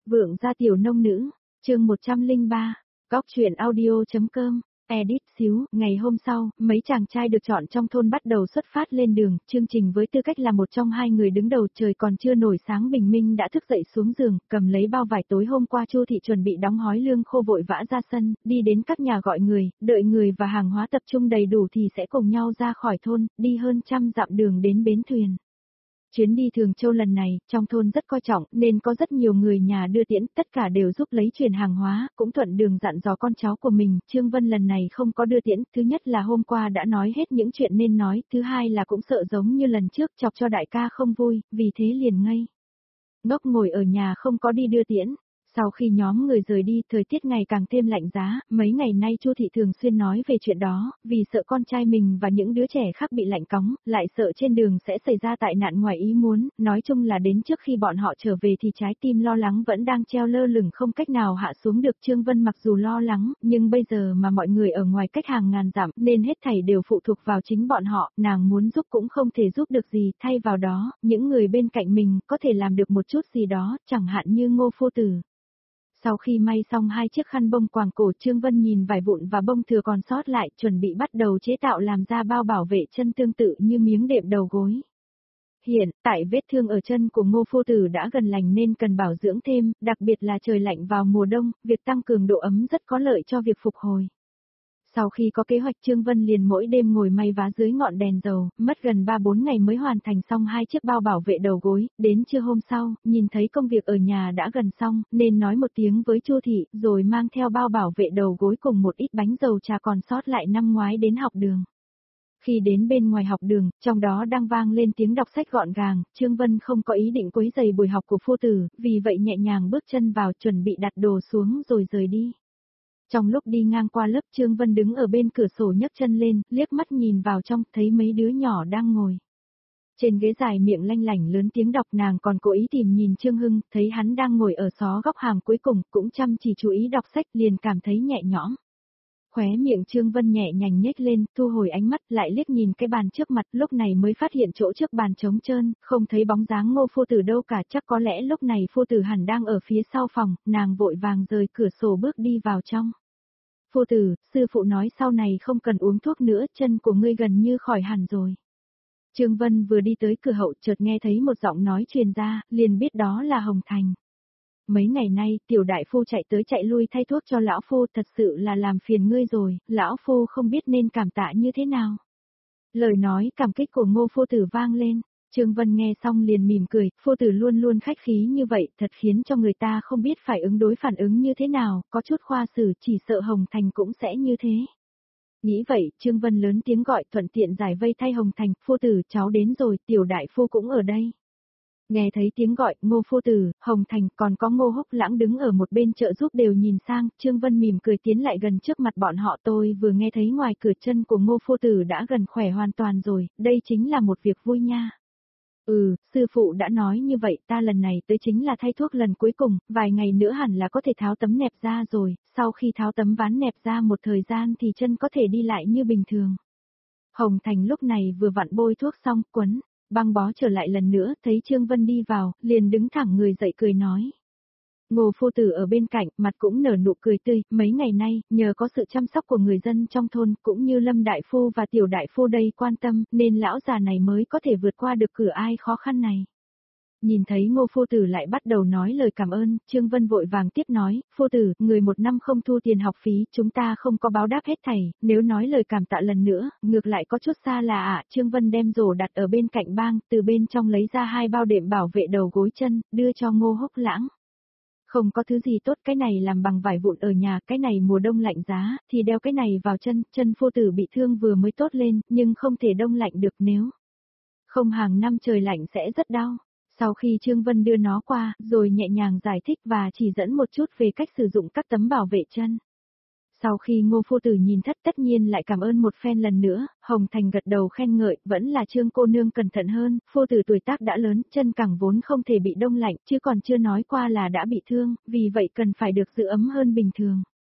Vượng gia tiểu nông nữ, chương 103, góc truyện audio.com, edit xíu, ngày hôm sau, mấy chàng trai được chọn trong thôn bắt đầu xuất phát lên đường, chương trình với tư cách là một trong hai người đứng đầu, trời còn chưa nổi sáng bình minh đã thức dậy xuống giường, cầm lấy bao vải tối hôm qua Chu thị chuẩn bị đóng hói lương khô vội vã ra sân, đi đến các nhà gọi người, đợi người và hàng hóa tập trung đầy đủ thì sẽ cùng nhau ra khỏi thôn, đi hơn 100 dặm đường đến bến thuyền. Chuyến đi Thường Châu lần này, trong thôn rất coi trọng, nên có rất nhiều người nhà đưa tiễn, tất cả đều giúp lấy chuyển hàng hóa, cũng thuận đường dặn dò con cháu của mình, Trương Vân lần này không có đưa tiễn, thứ nhất là hôm qua đã nói hết những chuyện nên nói, thứ hai là cũng sợ giống như lần trước chọc cho đại ca không vui, vì thế liền ngây ngốc ngồi ở nhà không có đi đưa tiễn. Sau khi nhóm người rời đi, thời tiết ngày càng thêm lạnh giá, mấy ngày nay Chu thị thường xuyên nói về chuyện đó, vì sợ con trai mình và những đứa trẻ khác bị lạnh cóng, lại sợ trên đường sẽ xảy ra tai nạn ngoài ý muốn, nói chung là đến trước khi bọn họ trở về thì trái tim lo lắng vẫn đang treo lơ lửng không cách nào hạ xuống được. Trương Vân mặc dù lo lắng, nhưng bây giờ mà mọi người ở ngoài cách hàng ngàn dặm nên hết thảy đều phụ thuộc vào chính bọn họ, nàng muốn giúp cũng không thể giúp được gì, thay vào đó, những người bên cạnh mình có thể làm được một chút gì đó, chẳng hạn như Ngô phu tử. Sau khi may xong hai chiếc khăn bông quàng cổ, Trương Vân nhìn vải vụn và bông thừa còn sót lại, chuẩn bị bắt đầu chế tạo làm ra bao bảo vệ chân tương tự như miếng đệm đầu gối. Hiện tại vết thương ở chân của Ngô phu tử đã gần lành nên cần bảo dưỡng thêm, đặc biệt là trời lạnh vào mùa đông, việc tăng cường độ ấm rất có lợi cho việc phục hồi. Sau khi có kế hoạch, Trương Vân liền mỗi đêm ngồi may vá dưới ngọn đèn dầu, mất gần 3-4 ngày mới hoàn thành xong hai chiếc bao bảo vệ đầu gối, đến trưa hôm sau, nhìn thấy công việc ở nhà đã gần xong, nên nói một tiếng với Chu thị, rồi mang theo bao bảo vệ đầu gối cùng một ít bánh dầu trà còn sót lại năm ngoái đến học đường. Khi đến bên ngoài học đường, trong đó đang vang lên tiếng đọc sách gọn gàng, Trương Vân không có ý định quấy rầy buổi học của phu tử, vì vậy nhẹ nhàng bước chân vào chuẩn bị đặt đồ xuống rồi rời đi. Trong lúc đi ngang qua lớp, Trương Vân đứng ở bên cửa sổ nhấc chân lên, liếc mắt nhìn vào trong, thấy mấy đứa nhỏ đang ngồi trên ghế dài miệng lanh lảnh lớn tiếng đọc. Nàng còn cố ý tìm nhìn Trương Hưng, thấy hắn đang ngồi ở xó góc hàng cuối cùng, cũng chăm chỉ chú ý đọc sách, liền cảm thấy nhẹ nhõm. Khóe miệng Trương Vân nhẹ nhàng nhếch lên, thu hồi ánh mắt lại liếc nhìn cái bàn trước mặt, lúc này mới phát hiện chỗ trước bàn trống trơn, không thấy bóng dáng Ngô phu tử đâu cả, chắc có lẽ lúc này phu tử hẳn đang ở phía sau phòng, nàng vội vàng rời cửa sổ bước đi vào trong. Phu tử, sư phụ nói sau này không cần uống thuốc nữa, chân của ngươi gần như khỏi hẳn rồi. Trương Vân vừa đi tới cửa hậu chợt nghe thấy một giọng nói truyền ra, liền biết đó là Hồng Thành. Mấy ngày nay, tiểu đại phu chạy tới chạy lui thay thuốc cho lão phu, thật sự là làm phiền ngươi rồi, lão phu không biết nên cảm tạ như thế nào. Lời nói cảm kích của Ngô phu tử vang lên. Trương Vân nghe xong liền mỉm cười, phu tử luôn luôn khách khí như vậy, thật khiến cho người ta không biết phải phản ứng như thế nào, có chút khoa xử, chỉ sợ Hồng Thành cũng sẽ như thế. Nghĩ vậy, Trương Vân lớn tiếng gọi, thuận tiện giải vây thay Hồng Thành, phu tử cháu đến rồi, tiểu đại phu cũng ở đây. Nghe thấy tiếng gọi, Ngô phu tử, Hồng Thành, còn có Ngô Húc Lãng đứng ở một bên trợ giúp đều nhìn sang, Trương Vân mỉm cười tiến lại gần trước mặt bọn họ. Tôi vừa nghe thấy ngoài cửa chân của Ngô phu tử đã gần khỏe hoàn toàn rồi, đây chính là một việc vui nha. Sư phụ đã nói như vậy, ta lần này tới chính là thay thuốc lần cuối cùng, vài ngày nữa hẳn là có thể tháo tấm nẹp ra rồi, sau khi tháo tấm ván nẹp ra một thời gian thì chân có thể đi lại như bình thường. Hồng Thành lúc này vừa vặn bôi thuốc xong, quấn băng bó trở lại lần nữa, thấy Trương Vân đi vào, liền đứng thẳng người dậy cười nói. Ngô phu tử ở bên cạnh, mặt cũng nở nụ cười tươi, mấy ngày nay, nhờ có sự chăm sóc của người dân trong thôn, cũng như Lâm đại phu và Tiểu đại phu đây quan tâm, nên lão già này mới có thể vượt qua được cửa ai khó khăn này. Nhìn thấy Ngô phu tử lại bắt đầu nói lời cảm ơn, Trương Vân vội vàng tiếp nói, phu tử, người một năm không thu tiền học phí, chúng ta không có báo đáp hết thảy, nếu nói lời cảm tạ lần nữa, ngược lại có chút xa là ạ. Trương Vân đem rổ đặt ở bên cạnh bang, từ bên trong lấy ra hai bao đệm bảo vệ đầu gối chân, đưa cho Ngô Húc Lãng. Không có thứ gì tốt, cái này làm bằng vải vụn ở nhà, cái này mùa đông lạnh giá, thì đeo cái này vào chân, chân phu tử bị thương vừa mới tốt lên, nhưng không thể đông lạnh được, nếu không hàng năm trời lạnh sẽ rất đau. Sau khi Trương Vân đưa nó qua, rồi nhẹ nhàng giải thích và chỉ dẫn một chút về cách sử dụng các tấm bảo vệ chân. Sau khi Ngô phu tử nhìn tất nhiên lại cảm ơn một phen lần nữa, Hồng Thành gật đầu khen ngợi, vẫn là Trương cô nương cẩn thận hơn, phu tử tuổi tác đã lớn, chân cẳng vốn không thể bị đông lạnh, chứ còn chưa nói qua là đã bị thương, vì vậy cần phải được giữ ấm hơn bình thường.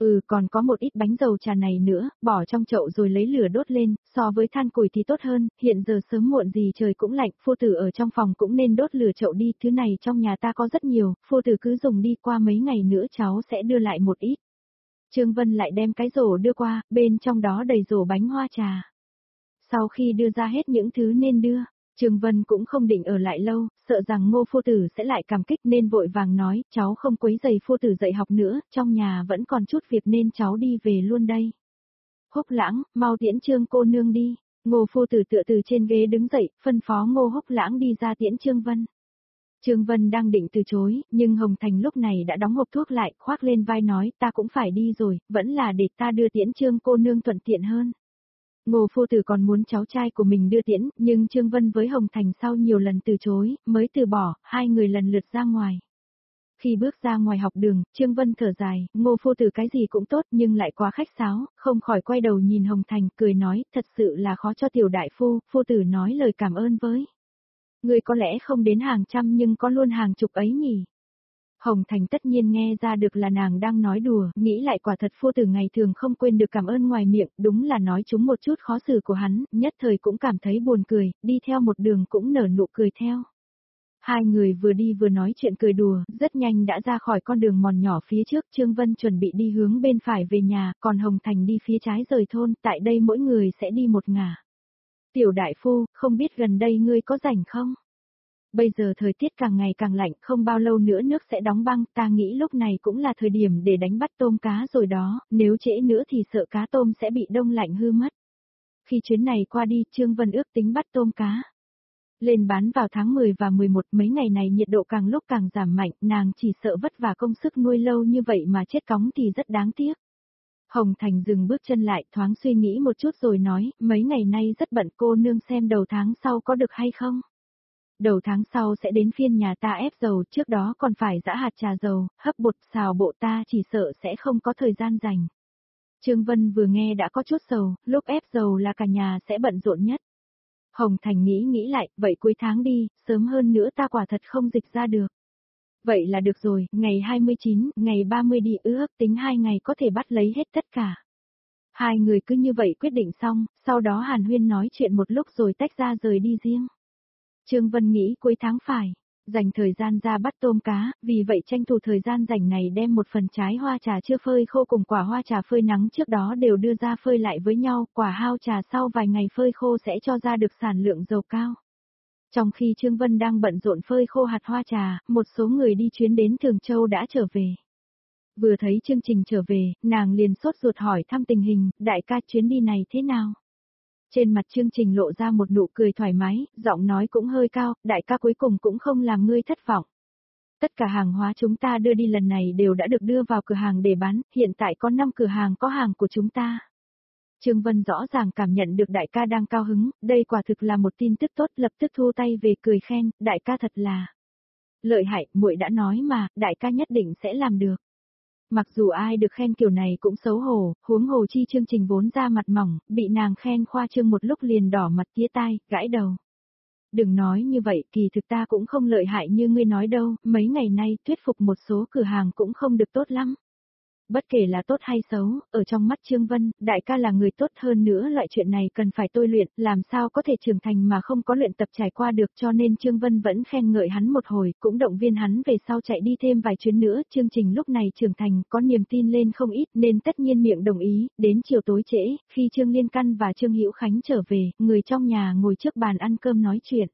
Còn có một ít bánh dầu trà này nữa, bỏ trong chậu rồi lấy lửa đốt lên, so với than củi thì tốt hơn, hiện giờ sớm muộn gì trời cũng lạnh, phu tử ở trong phòng cũng nên đốt lửa chậu đi, thứ này trong nhà ta có rất nhiều, phu tử cứ dùng đi, qua mấy ngày nữa cháu sẽ đưa lại một ít. Trương Vân lại đem cái rổ đưa qua, bên trong đó đầy rổ bánh hoa trà. Sau khi đưa ra hết những thứ nên đưa, Trương Vân cũng không định ở lại lâu, sợ rằng Ngô phu tử sẽ lại cảm kích nên vội vàng nói, cháu không quấy rầy phu tử dạy học nữa, trong nhà vẫn còn chút việc nên cháu đi về luôn đây. Húc Lãng, mau tiễn Trương cô nương đi. Ngô phu tử tựa từ trên ghế đứng dậy, phân phó Ngô Húc Lãng đi ra tiễn Trương Vân. Trương Vân đang định từ chối, nhưng Hồng Thành lúc này đã đóng hộp thuốc lại, khoác lên vai nói, ta cũng phải đi rồi, vẫn là để ta đưa tiễn Trương cô nương thuận tiện hơn. Ngô phu tử còn muốn cháu trai của mình đưa tiễn, nhưng Trương Vân với Hồng Thành sau nhiều lần từ chối, mới từ bỏ, hai người lần lượt ra ngoài. Khi bước ra ngoài học đường, Trương Vân thở dài, Ngô phu tử cái gì cũng tốt nhưng lại quá khách sáo, không khỏi quay đầu nhìn Hồng Thành, cười nói, thật sự là khó cho tiểu đại phu tử nói lời cảm ơn với. Người có lẽ không đến hàng trăm nhưng có luôn hàng chục ấy nhỉ. Hồng Thành tất nhiên nghe ra được là nàng đang nói đùa, nghĩ lại quả thật phu tử ngày thường không quên được cảm ơn ngoài miệng, đúng là nói chúng một chút khó xử của hắn, nhất thời cũng cảm thấy buồn cười, đi theo một đường cũng nở nụ cười theo. Hai người vừa đi vừa nói chuyện cười đùa, rất nhanh đã ra khỏi con đường mòn nhỏ phía trước, Trương Vân chuẩn bị đi hướng bên phải về nhà, còn Hồng Thành đi phía trái rời thôn, tại đây mỗi người sẽ đi một ngả. Tiểu đại phu, không biết gần đây ngươi có rảnh không? Bây giờ thời tiết càng ngày càng lạnh, không bao lâu nữa nước sẽ đóng băng, ta nghĩ lúc này cũng là thời điểm để đánh bắt tôm cá rồi đó, nếu trễ nữa thì sợ cá tôm sẽ bị đông lạnh hư mất. Khi chuyến này qua đi, Trương Vân ước tính bắt tôm cá lên bán vào tháng 10 và 11, mấy ngày này nhiệt độ càng lúc càng giảm mạnh, nàng chỉ sợ vất vả công sức nuôi lâu như vậy mà chết cóng thì rất đáng tiếc. Hồng Thành dừng bước chân lại, thoáng suy nghĩ một chút rồi nói, mấy ngày nay rất bận, cô nương xem đầu tháng sau có được hay không? Đầu tháng sau sẽ đến phiên nhà ta ép dầu, trước đó còn phải giã hạt trà dầu, hấp bột, xào bộ, ta chỉ sợ sẽ không có thời gian dành. Trương Vân vừa nghe đã có chút sầu, lúc ép dầu là cả nhà sẽ bận rộn nhất. Hồng Thành nghĩ lại, vậy cuối tháng đi, sớm hơn nữa ta quả thật không dịch ra được. Vậy là được rồi, ngày 29, ngày 30 đi, ước tính 2 ngày có thể bắt lấy hết tất cả. Hai người cứ như vậy quyết định xong, sau đó Hàn Huyên nói chuyện một lúc rồi tách ra rời đi riêng. Trương Vân nghĩ cuối tháng phải dành thời gian ra bắt tôm cá, vì vậy tranh thủ thời gian rảnh này đem một phần trái hoa trà chưa phơi khô cùng quả hoa trà phơi nắng trước đó đều đưa ra phơi lại với nhau, quả hao trà sau vài ngày phơi khô sẽ cho ra được sản lượng dầu cao. Trong khi Trương Vân đang bận rộn phơi khô hạt hoa trà, một số người đi chuyến đến Thường Châu đã trở về. Vừa thấy chương trình trở về, nàng liền sốt ruột hỏi thăm tình hình, đại ca chuyến đi này thế nào? Trên mặt chương trình lộ ra một nụ cười thoải mái, giọng nói cũng hơi cao, đại ca cuối cùng cũng không làm ngươi thất vọng. Tất cả hàng hóa chúng ta đưa đi lần này đều đã được đưa vào cửa hàng để bán, hiện tại có 5 cửa hàng có hàng của chúng ta. Trương Vân rõ ràng cảm nhận được đại ca đang cao hứng, đây quả thực là một tin tức tốt, lập tức thu tay về cười khen, đại ca thật là lợi hại, muội đã nói mà, đại ca nhất định sẽ làm được. Mặc dù ai được khen kiểu này cũng xấu hổ, huống hồ chi chương trình vốn ra mặt mỏng, bị nàng khen khoa trương một lúc liền đỏ mặt tía tai, gãi đầu. Đừng nói như vậy, kỳ thực ta cũng không lợi hại như ngươi nói đâu, mấy ngày nay thuyết phục một số cửa hàng cũng không được tốt lắm. Bất kể là tốt hay xấu, ở trong mắt Trương Vân, đại ca là người tốt hơn nữa, loại chuyện này cần phải tôi luyện, làm sao có thể trưởng thành mà không có luyện tập trải qua được, cho nên Trương Vân vẫn khen ngợi hắn một hồi, cũng động viên hắn về sau chạy đi thêm vài chuyến nữa, chương trình lúc này trưởng thành, có niềm tin lên không ít nên tất nhiên miệng đồng ý, đến chiều tối trễ, khi Trương Liên Căn và Trương Hữu Khánh trở về, người trong nhà ngồi trước bàn ăn cơm nói chuyện.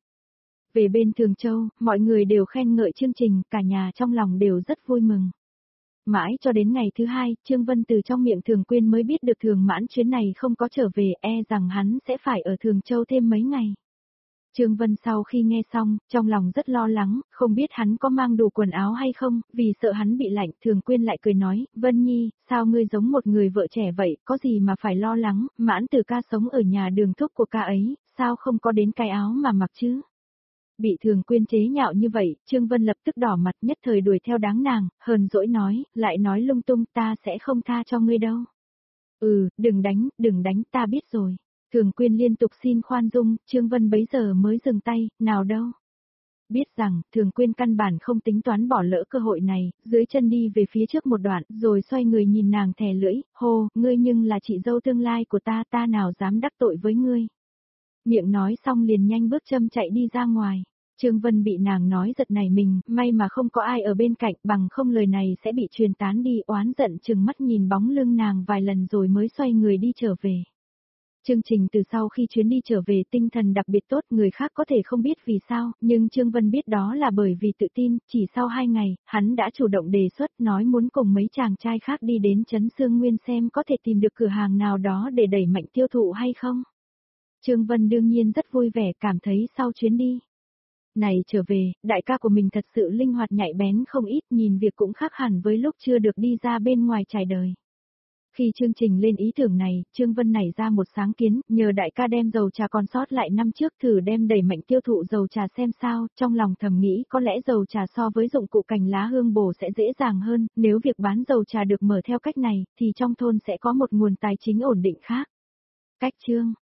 Về bên Thường Châu, mọi người đều khen ngợi chương trình, cả nhà trong lòng đều rất vui mừng. Mãi cho đến ngày thứ hai, Trương Vân từ trong miệng Thường Quyên mới biết được Thường Mãn chuyến này không có trở về, rằng hắn sẽ phải ở Thường Châu thêm mấy ngày. Trương Vân sau khi nghe xong, trong lòng rất lo lắng, không biết hắn có mang đủ quần áo hay không, vì sợ hắn bị lạnh, Thường Quyên lại cười nói, Vân Nhi, sao ngươi giống một người vợ trẻ vậy, có gì mà phải lo lắng, Mãn Từ ca sống ở nhà Đường thúc của ca ấy, sao không có đến cái áo mà mặc chứ? Bị Thường Quyên chế nhạo như vậy, Trương Vân lập tức đỏ mặt, nhất thời đuổi theo đáng nàng, hờn dỗi nói, lại nói lung tung, ta sẽ không tha cho ngươi đâu. Đừng đánh, ta biết rồi. Thường Quyên liên tục xin khoan dung, Trương Vân bấy giờ mới dừng tay, nào đâu. biết rằng, Thường Quyên căn bản không tính toán bỏ lỡ cơ hội này, dưới chân đi về phía trước một đoạn, rồi xoay người nhìn nàng thè lưỡi, hô, ngươi nhưng là chị dâu tương lai của ta nào dám đắc tội với ngươi. Miệng nói xong liền nhanh bước châm chạy đi ra ngoài. Trương Vân bị nàng nói giật nảy mình, may mà không có ai ở bên cạnh, bằng không lời này sẽ bị truyền tán đi, oán giận chừng mắt nhìn bóng lưng nàng vài lần rồi mới xoay người đi trở về. Chương Trình từ sau khi chuyến đi trở về tinh thần đặc biệt tốt, người khác có thể không biết vì sao, nhưng Trương Vân biết đó là bởi vì tự tin, chỉ sau 2 ngày, hắn đã chủ động đề xuất nói muốn cùng mấy chàng trai khác đi đến Trấn Sương Nguyên xem có thể tìm được cửa hàng nào đó để đẩy mạnh tiêu thụ hay không. Trương Vân đương nhiên rất vui vẻ, cảm thấy sau chuyến đi này trở về, đại ca của mình thật sự linh hoạt nhạy bén không ít, nhìn việc cũng khác hẳn với lúc chưa được đi ra bên ngoài trải đời. Khi chương trình lên ý tưởng này, Trương Vân nảy ra một sáng kiến, nhờ đại ca đem dầu trà còn sót lại năm trước thử đem đẩy mạnh tiêu thụ dầu trà xem sao, trong lòng thầm nghĩ có lẽ dầu trà so với dụng cụ cành lá hương bổ sẽ dễ dàng hơn, nếu việc bán dầu trà được mở theo cách này, thì trong thôn sẽ có một nguồn tài chính ổn định khác. Cách chương